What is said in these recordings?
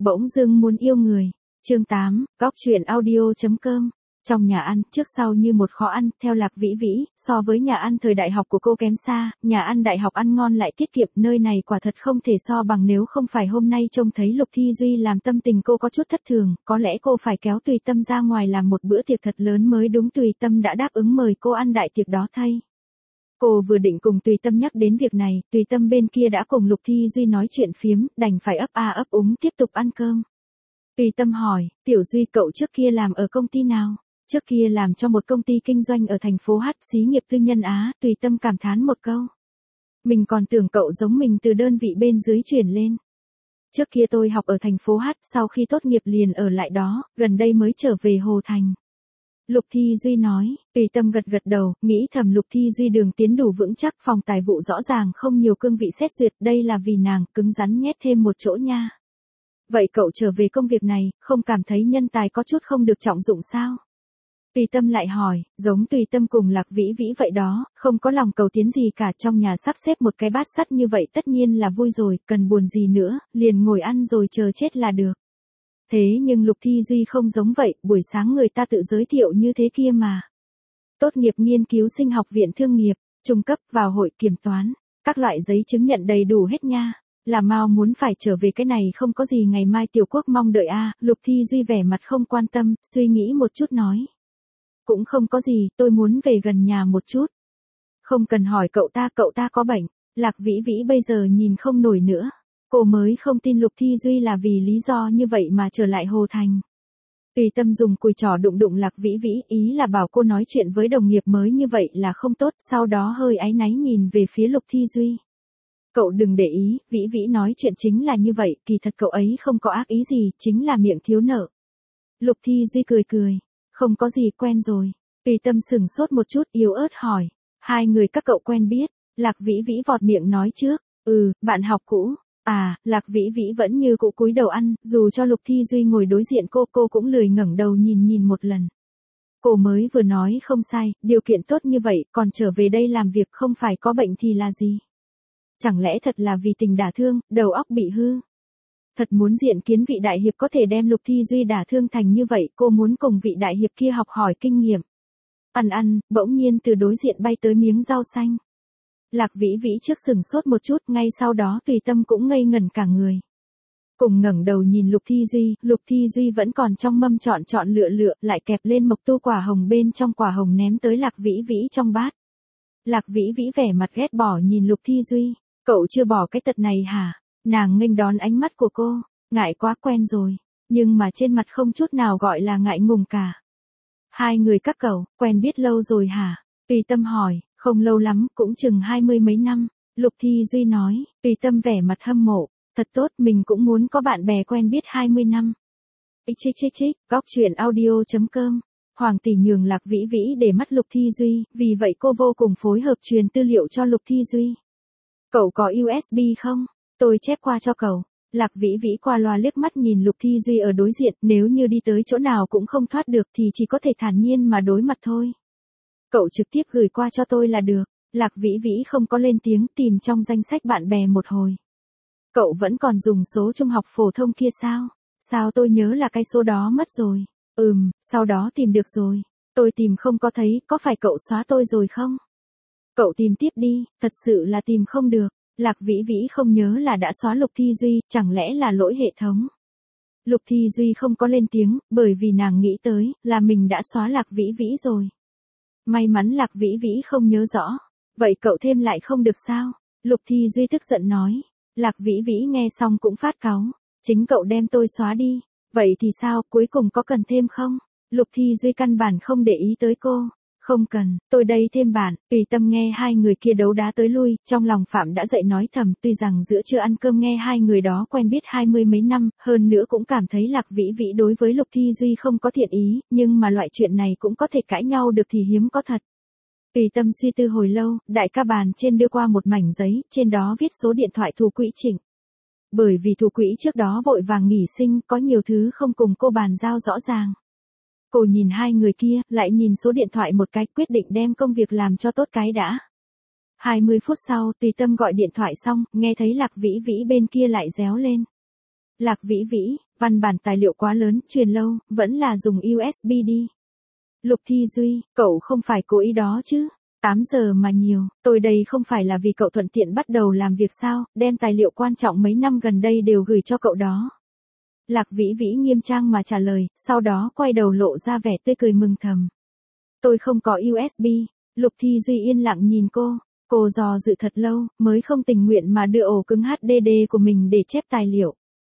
bỗng dưng muốn yêu người. Chương 8, góc truyện audio.com. Trong nhà ăn, trước sau như một khó ăn, theo Lạc Vĩ Vĩ, so với nhà ăn thời đại học của cô kém xa, nhà ăn đại học ăn ngon lại tiết kiệm, nơi này quả thật không thể so bằng. Nếu không phải hôm nay trông thấy Lục Thi Duy làm tâm tình cô có chút thất thường, có lẽ cô phải kéo Tùy Tâm ra ngoài làm một bữa tiệc thật lớn mới đúng. Tùy Tâm đã đáp ứng mời cô ăn đại tiệc đó thay. Cô vừa định cùng Tùy Tâm nhắc đến việc này, Tùy Tâm bên kia đã cùng Lục Thi Duy nói chuyện phiếm, đành phải ấp a ấp úng tiếp tục ăn cơm. Tùy Tâm hỏi, Tiểu Duy cậu trước kia làm ở công ty nào? Trước kia làm cho một công ty kinh doanh ở thành phố H, xí nghiệp tư nhân Á. Tùy Tâm cảm thán một câu. Mình còn tưởng cậu giống mình từ đơn vị bên dưới chuyển lên. Trước kia tôi học ở thành phố H, sau khi tốt nghiệp liền ở lại đó, gần đây mới trở về Hồ Thành. Lục Thi Duy nói. Tùy Tâm gật gật đầu, nghĩ thầm Lục Thi Duy đường tiến đủ vững chắc, phòng tài vụ rõ ràng không nhiều cương vị xét duyệt, đây là vì nàng cứng rắn nhét thêm một chỗ nha. Vậy cậu trở về công việc này, không cảm thấy nhân tài có chút không được trọng dụng sao? Tùy Tâm lại hỏi, giống Tùy Tâm cùng Lạc Vĩ Vĩ vậy đó, không có lòng cầu tiến gì cả, trong nhà sắp xếp một cái bát sắt như vậy tất nhiên là vui rồi, cần buồn gì nữa, liền ngồi ăn rồi chờ chết là được. Thế nhưng Lục Thi Duy không giống vậy, buổi sáng người ta tự giới thiệu như thế kia mà. Tốt nghiệp nghiên cứu sinh học viện thương nghiệp, trung cấp vào hội kiểm toán, các loại giấy chứng nhận đầy đủ hết nha. Là Mao muốn phải trở về cái này không có gì, ngày mai Tiểu Quốc mong đợi a. Lục Thi Duy vẻ mặt không quan tâm, suy nghĩ một chút nói. Cũng không có gì, tôi muốn về gần nhà một chút. Không cần hỏi cậu ta có bệnh. Lạc Vĩ Vĩ bây giờ nhìn không nổi nữa. Cô mới không tin Lục Thi Duy là vì lý do như vậy mà trở lại Hồ Thành. Tùy Tâm dùng cùi trỏ đụng đụng Lạc Vĩ Vĩ, ý là bảo cô nói chuyện với đồng nghiệp mới như vậy là không tốt, sau đó hơi áy náy nhìn về phía Lục Thi Duy. Cậu đừng để ý, Vĩ Vĩ nói chuyện chính là như vậy, kỳ thật cậu ấy không có ác ý gì, chính là miệng thiếu nợ. Lục Thi Duy cười cười, không có gì, quen rồi. Tùy Tâm sừng sốt một chút, yếu ớt hỏi, hai người các cậu quen biết? Lạc Vĩ Vĩ vọt miệng nói trước, bạn học cũ. À, Lạc Vĩ Vĩ vẫn như cũ cúi đầu ăn, dù cho Lục Thi Duy ngồi đối diện cô cũng lười ngẩng đầu nhìn một lần. Cô mới vừa nói không sai, điều kiện tốt như vậy, còn trở về đây làm việc không phải có bệnh thì là gì? Chẳng lẽ thật là vì tình đả thương, đầu óc bị hư? Thật muốn diện kiến vị đại hiệp có thể đem Lục Thi Duy đả thương thành như vậy, cô muốn cùng vị đại hiệp kia học hỏi kinh nghiệm. Ăn, bỗng nhiên từ đối diện bay tới miếng rau xanh. Lạc Vĩ Vĩ trước sừng sốt một chút, ngay sau đó Tùy Tâm cũng ngây ngẩn cả người. Cùng ngẩng đầu nhìn Lục Thi Duy vẫn còn trong mâm chọn lựa, lại kẹp lên mộc tu quả hồng bên trong quả hồng ném tới Lạc Vĩ Vĩ trong bát. Lạc Vĩ Vĩ vẻ mặt ghét bỏ nhìn Lục Thi Duy, cậu chưa bỏ cái tật này hả? Nàng nghênh đón ánh mắt của cô, ngại quá quen rồi, nhưng mà trên mặt không chút nào gọi là ngại ngùng cả. Hai người các cậu, quen biết lâu rồi hả? Tùy Tâm hỏi, không lâu lắm, cũng chừng 20 mấy năm. Lục Thi Duy nói, Tùy Tâm vẻ mặt hâm mộ, thật tốt, mình cũng muốn có bạn bè quen biết 20 năm. Chích, góc truyện audio.com. Hoàng tỷ nhường Lạc Vĩ Vĩ để mắt Lục Thi Duy, vì vậy cô vô cùng phối hợp truyền tư liệu cho Lục Thi Duy. Cậu có USB không? Tôi chép qua cho cậu. Lạc Vĩ Vĩ qua loa liếc mắt nhìn Lục Thi Duy ở đối diện, nếu như đi tới chỗ nào cũng không thoát được thì chỉ có thể thản nhiên mà đối mặt thôi. Cậu trực tiếp gửi qua cho tôi là được. Lạc Vĩ Vĩ không có lên tiếng, tìm trong danh sách bạn bè một hồi. Cậu vẫn còn dùng số trung học phổ thông kia sao? Sao tôi nhớ là cái số đó mất rồi? Sau đó tìm được rồi. Tôi tìm không có thấy, có phải cậu xóa tôi rồi không? Cậu tìm tiếp đi, thật sự là tìm không được. Lạc Vĩ Vĩ không nhớ là đã xóa Lục Thi Duy, chẳng lẽ là lỗi hệ thống? Lục Thi Duy không có lên tiếng, bởi vì nàng nghĩ tới, là mình đã xóa Lạc Vĩ Vĩ rồi. May mắn Lạc Vĩ Vĩ không nhớ rõ. Vậy cậu thêm lại không được sao? Lục Thi Duy tức giận nói. Lạc Vĩ Vĩ nghe xong cũng phát cáu. Chính cậu đem tôi xóa đi. Vậy thì sao, cuối cùng có cần thêm không? Lục Thi Duy căn bản không để ý tới cô. Không cần, tôi đây thêm bạn. Tùy Tâm nghe hai người kia đấu đá tới lui, trong lòng Phạm đã dậy nói thầm, tuy rằng giữa trưa ăn cơm nghe hai người đó quen biết 20 mấy năm, hơn nữa cũng cảm thấy Lạc Vĩ Vĩ đối với Lục Thi Duy không có thiện ý, nhưng mà loại chuyện này cũng có thể cãi nhau được thì hiếm có thật. Tùy Tâm suy tư hồi lâu, đại ca bàn trên đưa qua một mảnh giấy, trên đó viết số điện thoại Thủ Quỹ Trịnh. Bởi vì Thủ Quỹ trước đó vội vàng nghỉ sinh, có nhiều thứ không cùng cô bàn giao rõ ràng. Cô nhìn hai người kia, lại nhìn số điện thoại một cái, quyết định đem công việc làm cho tốt cái đã. 20 phút sau, Tùy Tâm gọi điện thoại xong, nghe thấy Lạc Vĩ Vĩ bên kia lại réo lên. Lạc Vĩ Vĩ, Văn bản tài liệu quá lớn, truyền lâu, vẫn là dùng USB đi. Lục Thi Duy, cậu không phải cố ý đó chứ? 8 giờ mà nhiều, tôi đây không phải là vì cậu thuận tiện bắt đầu làm việc sao, đem tài liệu quan trọng mấy năm gần đây đều gửi cho cậu đó. Lạc Vĩ Vĩ nghiêm trang mà trả lời, sau đó quay đầu lộ ra vẻ tươi cười mừng thầm. Tôi không có USB. Lục Thi Duy yên lặng nhìn cô dò dự thật lâu, mới không tình nguyện mà đưa ổ cứng HDD của mình để chép tài liệu.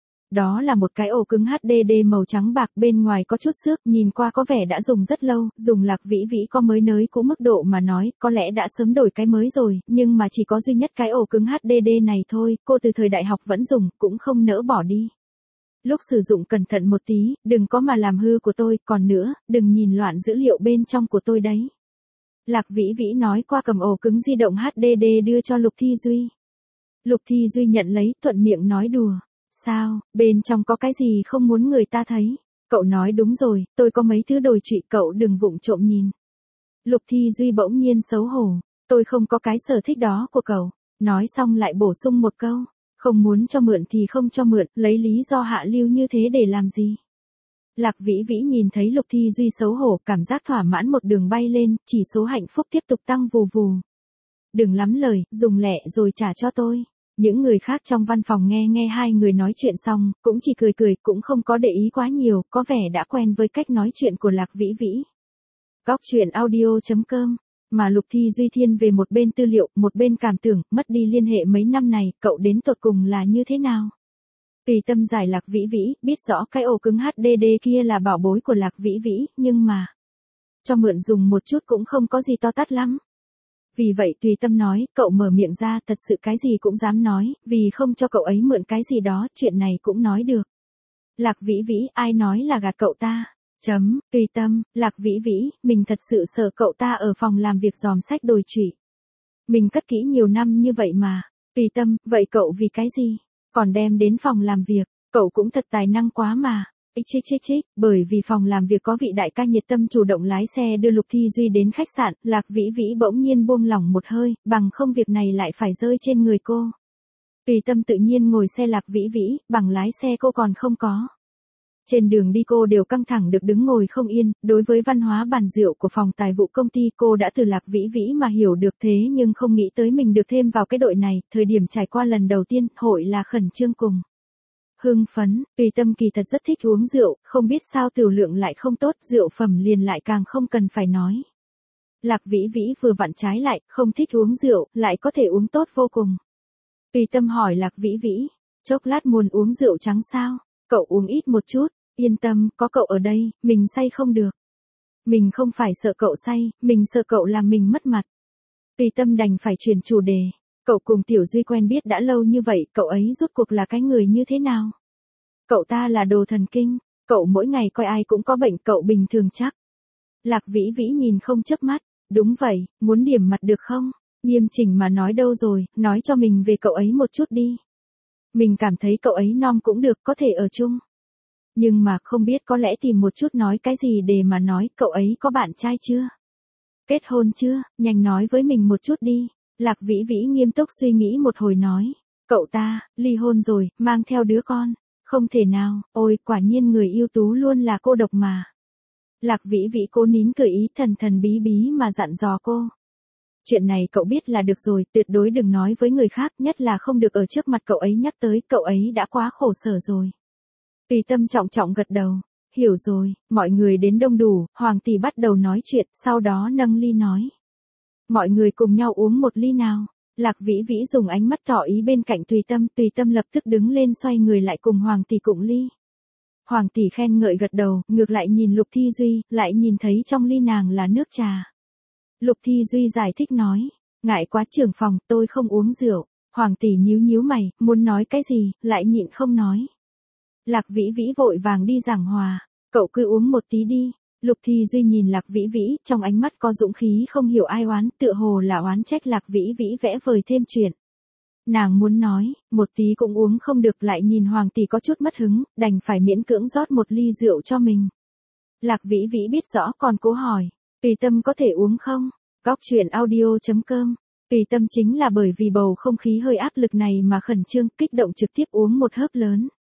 Đó là một cái ổ cứng HDD màu trắng bạc, bên ngoài có chút xước, nhìn qua có vẻ đã dùng rất lâu, dùng Lạc Vĩ Vĩ có mới nới cũ mức độ mà nói, có lẽ đã sớm đổi cái mới rồi, nhưng mà chỉ có duy nhất cái ổ cứng HDD này thôi, cô từ thời đại học vẫn dùng, cũng không nỡ bỏ đi. Lúc sử dụng cẩn thận một tí, đừng có mà làm hư của tôi, còn nữa, đừng nhìn loạn dữ liệu bên trong của tôi đấy. Lạc Vĩ Vĩ nói qua cầm ổ cứng di động HDD đưa cho Lục Thi Duy. Lục Thi Duy nhận lấy, thuận miệng nói đùa. Sao, bên trong có cái gì không muốn người ta thấy? Cậu nói đúng rồi, tôi có mấy thứ đồi trụy, cậu đừng vụng trộm nhìn. Lục Thi Duy bỗng nhiên xấu hổ. Tôi không có cái sở thích đó của cậu. Nói xong lại bổ sung một câu. Không muốn cho mượn thì không cho mượn, lấy lý do hạ lưu như thế để làm gì? Lạc Vĩ Vĩ nhìn thấy Lục Thi Duy xấu hổ, cảm giác thỏa mãn một đường bay lên, chỉ số hạnh phúc tiếp tục tăng vù vù. Đừng lắm lời, dùng lẹ rồi trả cho tôi. Những người khác trong văn phòng nghe hai người nói chuyện xong, cũng chỉ cười, cũng không có để ý quá nhiều, có vẻ đã quen với cách nói chuyện của Lạc Vĩ Vĩ. Góc truyện audio.com. Mà Lục Thi Duy thiên về một bên tư liệu, một bên cảm tưởng, mất đi liên hệ mấy năm này, cậu đến tột cùng là như thế nào? Tùy Tâm giải Lạc Vĩ Vĩ, biết rõ cái ổ cứng HDD kia là bảo bối của Lạc Vĩ Vĩ, nhưng mà cho mượn dùng một chút cũng không có gì to tát lắm. Vì vậy Tùy Tâm nói, cậu mở miệng ra, thật sự cái gì cũng dám nói, vì không cho cậu ấy mượn cái gì đó, chuyện này cũng nói được. Lạc Vĩ Vĩ, ai nói là gạt cậu ta? Tùy Tâm, Lạc Vĩ Vĩ, mình thật sự sợ cậu ta ở phòng làm việc dòm sách đồi trụy. Mình cất kỹ nhiều năm như vậy mà. Tùy Tâm, vậy cậu vì cái gì? Còn đem đến phòng làm việc, cậu cũng thật tài năng quá mà. Bởi vì phòng làm việc có vị đại ca nhiệt tâm chủ động lái xe đưa Lục Thi Duy đến khách sạn, Lạc Vĩ Vĩ bỗng nhiên buông lỏng một hơi, bằng không việc này lại phải rơi trên người cô. Tùy Tâm tự nhiên ngồi xe Lạc Vĩ Vĩ, bằng lái xe cô còn không có. Trên đường đi cô đều căng thẳng được đứng ngồi không yên, đối với văn hóa bàn rượu của phòng tài vụ công ty cô đã từ Lạc Vĩ Vĩ mà hiểu được, thế nhưng không nghĩ tới mình được thêm vào cái đội này, thời điểm trải qua lần đầu tiên, hội là khẩn trương cùng hưng phấn. Tùy Tâm kỳ thật rất thích uống rượu, không biết sao tiểu lượng lại không tốt, rượu phẩm liền lại càng không cần phải nói. Lạc Vĩ Vĩ vừa vặn trái lại, không thích uống rượu, lại có thể uống tốt vô cùng. Tùy Tâm hỏi Lạc Vĩ Vĩ, chốc lát muốn uống rượu trắng sao? Cậu uống ít một chút, yên tâm, có cậu ở đây, mình say không được. Mình không phải sợ cậu say, mình sợ cậu làm mình mất mặt. Tùy Tâm đành phải chuyển chủ đề. Cậu cùng Tiểu Duy quen biết đã lâu như vậy, cậu ấy rốt cuộc là cái người như thế nào? Cậu ta là đồ thần kinh, cậu mỗi ngày coi ai cũng có bệnh, cậu bình thường chắc. Lạc Vĩ Vĩ nhìn không chớp mắt, đúng vậy, muốn điểm mặt được không? Nghiêm chỉnh mà nói đâu rồi, nói cho mình về cậu ấy một chút đi. Mình cảm thấy cậu ấy non cũng được, có thể ở chung. Nhưng mà không biết có lẽ tìm một chút nói cái gì để mà nói, cậu ấy có bạn trai chưa? Kết hôn chưa? Nhanh nói với mình một chút đi. Lạc Vĩ Vĩ nghiêm túc suy nghĩ một hồi nói. Cậu ta, ly hôn rồi, mang theo đứa con. Không thể nào, ôi, quả nhiên người ưu tú luôn là cô độc mà. Lạc Vĩ Vĩ cố nín cười ý thần bí bí mà dặn dò cô. Chuyện này cậu biết là được rồi, tuyệt đối đừng nói với người khác, nhất là không được ở trước mặt cậu ấy nhắc tới, cậu ấy đã quá khổ sở rồi. Tùy Tâm trọng gật đầu, hiểu rồi, mọi người đến đông đủ, Hoàng tỷ bắt đầu nói chuyện, sau đó nâng ly nói. Mọi người cùng nhau uống một ly nào. Lạc Vĩ Vĩ dùng ánh mắt tỏ ý bên cạnh Tùy Tâm lập tức đứng lên xoay người lại cùng Hoàng tỷ cùng ly. Hoàng tỷ khen ngợi gật đầu, ngược lại nhìn Lục Thi Duy, lại nhìn thấy trong ly nàng là nước trà. Lục Thi Duy giải thích nói, ngại quá trưởng phòng, tôi không uống rượu. Hoàng tỷ nhíu mày, muốn nói cái gì, lại nhịn không nói. Lạc Vĩ Vĩ vội vàng đi giảng hòa, cậu cứ uống một tí đi. Lục Thi Duy nhìn Lạc Vĩ Vĩ, trong ánh mắt có dũng khí không hiểu ai oán, tựa hồ là oán trách Lạc Vĩ Vĩ vẽ vời thêm chuyện. Nàng muốn nói, một tí cũng uống không được, lại nhìn Hoàng tỷ có chút mất hứng, đành phải miễn cưỡng rót một ly rượu cho mình. Lạc Vĩ Vĩ biết rõ còn cố hỏi, Tùy Tâm có thể uống không? Góc truyện audio.com. Tùy Tâm chính là bởi vì bầu không khí hơi áp lực này mà khẩn trương, kích động trực tiếp uống một hớp lớn.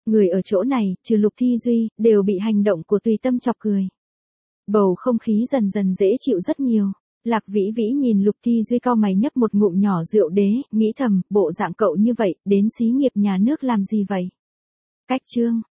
Người ở chỗ này, trừ Lục Thi Duy, đều bị hành động của Tùy Tâm chọc cười. Bầu không khí dần dần dễ chịu rất nhiều. Lạc Vĩ Vĩ nhìn Lục Thi Duy cau mày nhấp một ngụm nhỏ rượu đế, nghĩ thầm, bộ dạng cậu như vậy, đến xí nghiệp nhà nước làm gì vậy? Cách chương